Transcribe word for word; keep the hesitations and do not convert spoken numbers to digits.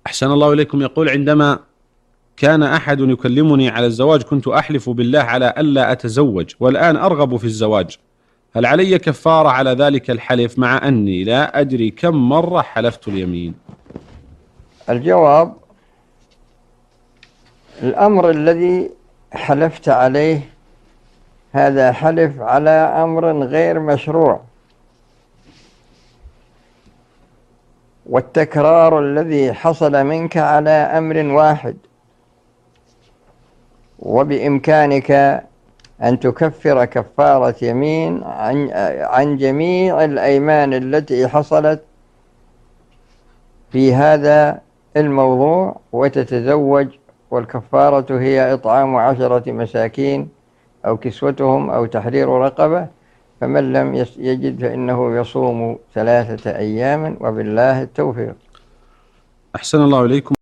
أحسن الله إليكم. يقول: عندما كان أحد يكلمني على الزواج كنت أحلف بالله على ألا أتزوج، والآن أرغب في الزواج، هل علي كفارة على ذلك الحلف مع أني لا أدري كم مرة حلفت اليمين؟ الجواب: الأمر الذي حلفت عليه هذا حلف على أمر غير مشروع، والتكرار الذي حصل منك على أمر واحد، وبإمكانك أن تكفر كفارة يمين عن عن جميع الأيمان التي حصلت في هذا الموضوع وتتزوج، والكفارة هي إطعام عشرة مساكين أو كسوتهم أو تحرير رقبة، فمن لم يجد فإنه يصوم ثلاثة أيام، وبالله التوفيق. أحسن الله إليكم.